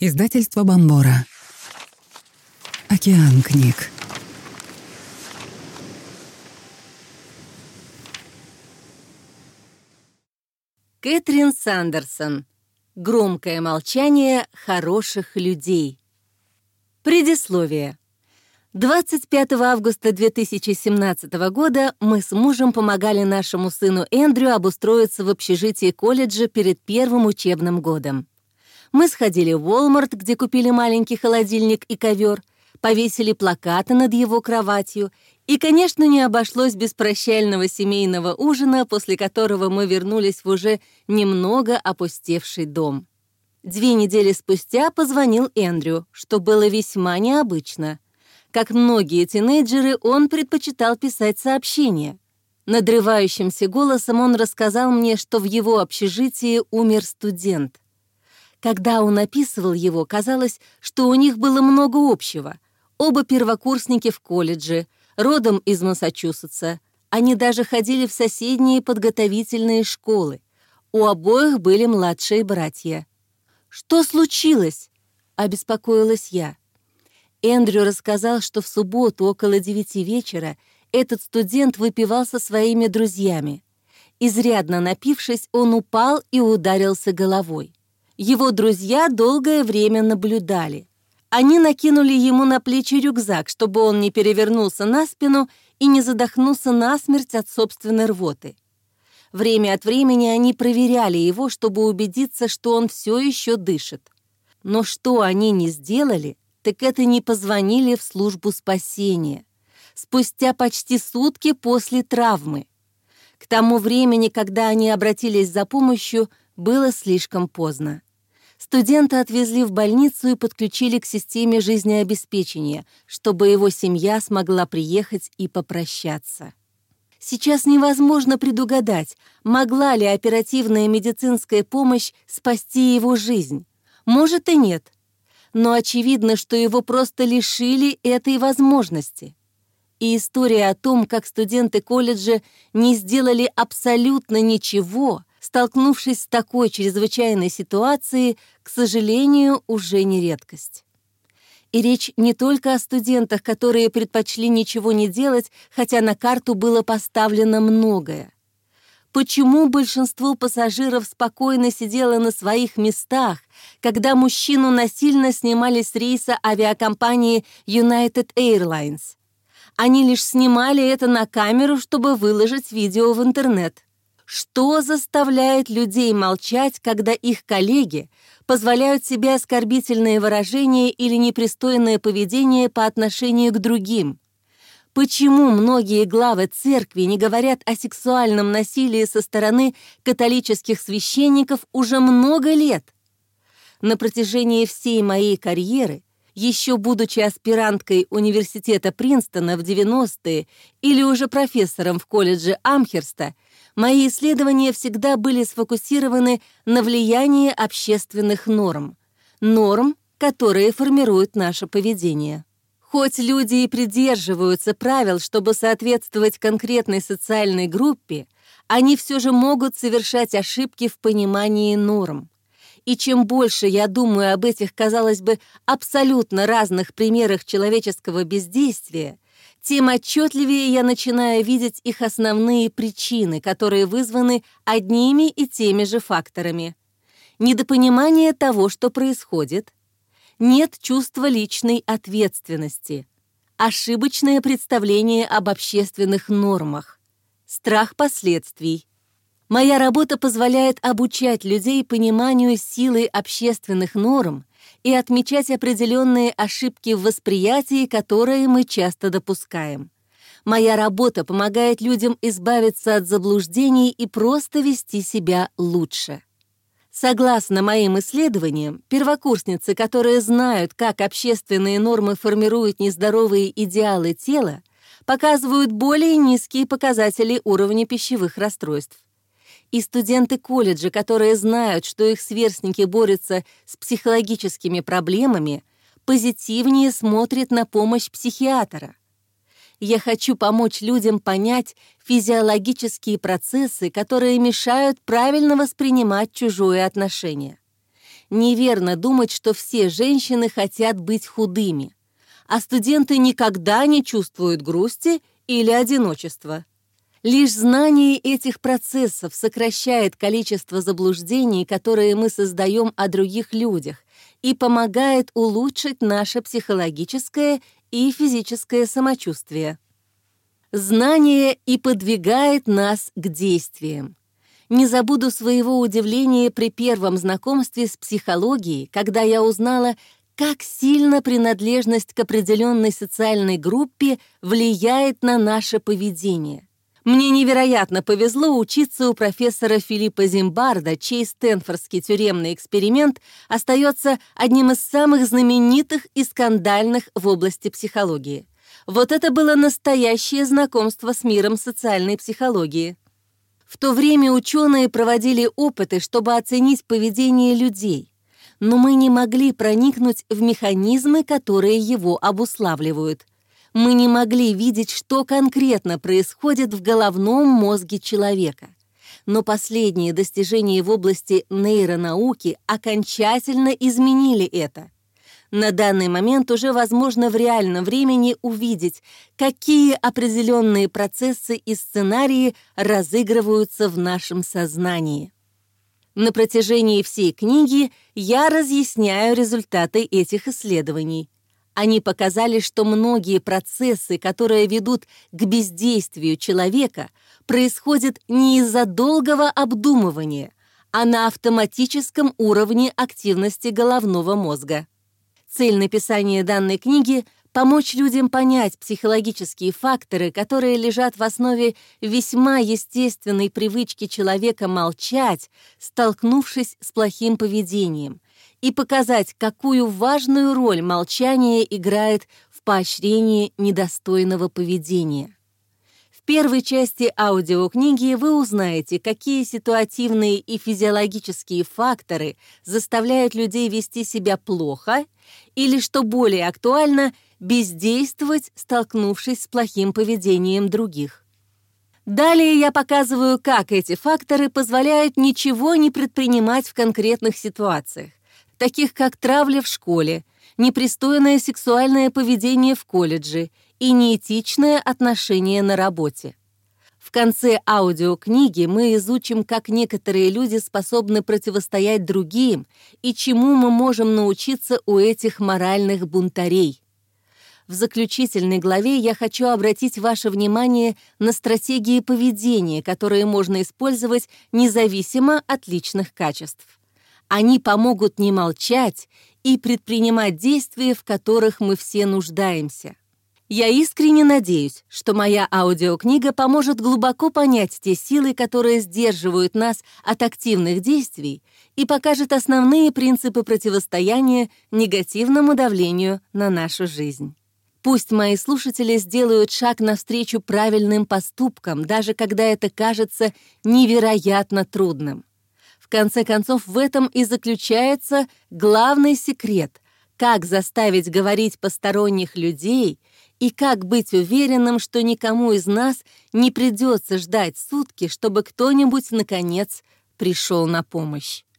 Издательство Бомбора. Океан книг. Кэтрин Сандерсон. Громкое молчание хороших людей. Предисловие. 25 августа 2017 года мы с мужем помогали нашему сыну Эндрю обустроиться в общежитии колледжа перед первым учебным годом. Мы сходили в Walmart, где купили маленький холодильник и ковер, повесили плакаты над его кроватью, и, конечно, не обошлось без прощального семейного ужина, после которого мы вернулись в уже немного опустевший дом. 2 недели спустя позвонил Эндрю, что было весьма необычно. Как многие тинейджеры, он предпочитал писать сообщения. Надрывающимся голосом он рассказал мне, что в его общежитии умер студент. Когда он описывал его, казалось, что у них было много общего. Оба первокурсники в колледже, родом из Массачусетса. Они даже ходили в соседние подготовительные школы. У обоих были младшие братья. «Что случилось?» — обеспокоилась я. Эндрю рассказал, что в субботу около 9 вечера этот студент выпивал со своими друзьями. Изрядно напившись, он упал и ударился головой. Его друзья долгое время наблюдали. Они накинули ему на плечи рюкзак, чтобы он не перевернулся на спину и не задохнулся насмерть от собственной рвоты. Время от времени они проверяли его, чтобы убедиться, что он все еще дышит. Но что они не сделали, так это не позвонили в службу спасения. Спустя почти сутки после травмы. К тому времени, когда они обратились за помощью, было слишком поздно. Студента отвезли в больницу и подключили к системе жизнеобеспечения, чтобы его семья смогла приехать и попрощаться. Сейчас невозможно предугадать, могла ли оперативная медицинская помощь спасти его жизнь. Может и нет. Но очевидно, что его просто лишили этой возможности. И история о том, как студенты колледжа не сделали абсолютно ничего, столкнувшись с такой чрезвычайной ситуацией, к сожалению, уже не редкость. И речь не только о студентах, которые предпочли ничего не делать, хотя на карту было поставлено многое. Почему большинство пассажиров спокойно сидело на своих местах, когда мужчину насильно снимали с рейса авиакомпании United Airlines? Они лишь снимали это на камеру, чтобы выложить видео в интернет. Что заставляет людей молчать, когда их коллеги позволяют себе оскорбительные выражения или непристойное поведение по отношению к другим? Почему многие главы церкви не говорят о сексуальном насилии со стороны католических священников уже много лет? На протяжении всей моей карьеры, еще будучи аспиранткой университета Принстона в 90-е или уже профессором в колледже Амхерста, мои исследования всегда были сфокусированы на влиянии общественных норм. Норм, которые формируют наше поведение. Хоть люди и придерживаются правил, чтобы соответствовать конкретной социальной группе, они все же могут совершать ошибки в понимании норм. И чем больше я думаю об этих, казалось бы, абсолютно разных примерах человеческого бездействия, тем отчетливее я начинаю видеть их основные причины, которые вызваны одними и теми же факторами. Недопонимание того, что происходит, нет чувства личной ответственности, ошибочное представление об общественных нормах, страх последствий. Моя работа позволяет обучать людей пониманию силы общественных норм и отмечать определенные ошибки в восприятии, которые мы часто допускаем. Моя работа помогает людям избавиться от заблуждений и просто вести себя лучше. Согласно моим исследованиям, первокурсницы, которые знают, как общественные нормы формируют нездоровые идеалы тела, показывают более низкие показатели уровня пищевых расстройств. И студенты колледжа, которые знают, что их сверстники борются с психологическими проблемами, позитивнее смотрят на помощь психиатра. Я хочу помочь людям понять физиологические процессы, которые мешают правильно воспринимать чужое отношение. неверно думать, что все женщины хотят быть худыми, а студенты никогда не чувствуют грусти или одиночества. Лишь знание этих процессов сокращает количество заблуждений, которые мы создаем о других людях, и помогает улучшить наше психологическое и физическое самочувствие. Знание и подвигает нас к действиям. Не забуду своего удивления при первом знакомстве с психологией, когда я узнала, как сильно принадлежность к определенной социальной группе влияет на наше поведение. Мне невероятно повезло учиться у профессора Филиппа Зимбарда, чей стэнфордский тюремный эксперимент остается одним из самых знаменитых и скандальных в области психологии. Вот это было настоящее знакомство с миром социальной психологии. В то время ученые проводили опыты, чтобы оценить поведение людей, но мы не могли проникнуть в механизмы, которые его обуславливают. Мы не могли видеть, что конкретно происходит в головном мозге человека. Но последние достижения в области нейронауки окончательно изменили это. На данный момент уже возможно в реальном времени увидеть, какие определенные процессы и сценарии разыгрываются в нашем сознании. На протяжении всей книги я разъясняю результаты этих исследований. Они показали, что многие процессы, которые ведут к бездействию человека, происходят не из-за долгого обдумывания, а на автоматическом уровне активности головного мозга. Цель написания данной книги — помочь людям понять психологические факторы, которые лежат в основе весьма естественной привычки человека молчать, столкнувшись с плохим поведением, и показать, какую важную роль молчание играет в поощрении недостойного поведения. В первой части аудиокниги вы узнаете, какие ситуативные и физиологические факторы заставляют людей вести себя плохо или, что более актуально, бездействовать, столкнувшись с плохим поведением других. Далее я показываю, как эти факторы позволяют ничего не предпринимать в конкретных ситуациях, таких как травля в школе, непристойное сексуальное поведение в колледже и неэтичное отношение на работе. В конце аудиокниги мы изучим, как некоторые люди способны противостоять другим и чему мы можем научиться у этих моральных бунтарей. В заключительной главе я хочу обратить ваше внимание на стратегии поведения, которые можно использовать независимо от личных качеств. Они помогут не молчать и предпринимать действия, в которых мы все нуждаемся. Я искренне надеюсь, что моя аудиокнига поможет глубоко понять те силы, которые сдерживают нас от активных действий, и покажет основные принципы противостояния негативному давлению на нашу жизнь. Пусть мои слушатели сделают шаг навстречу правильным поступкам, даже когда это кажется невероятно трудным. В конце концов, в этом и заключается главный секрет — как заставить говорить посторонних людей и как быть уверенным, что никому из нас не придется ждать сутки, чтобы кто-нибудь, наконец, пришел на помощь.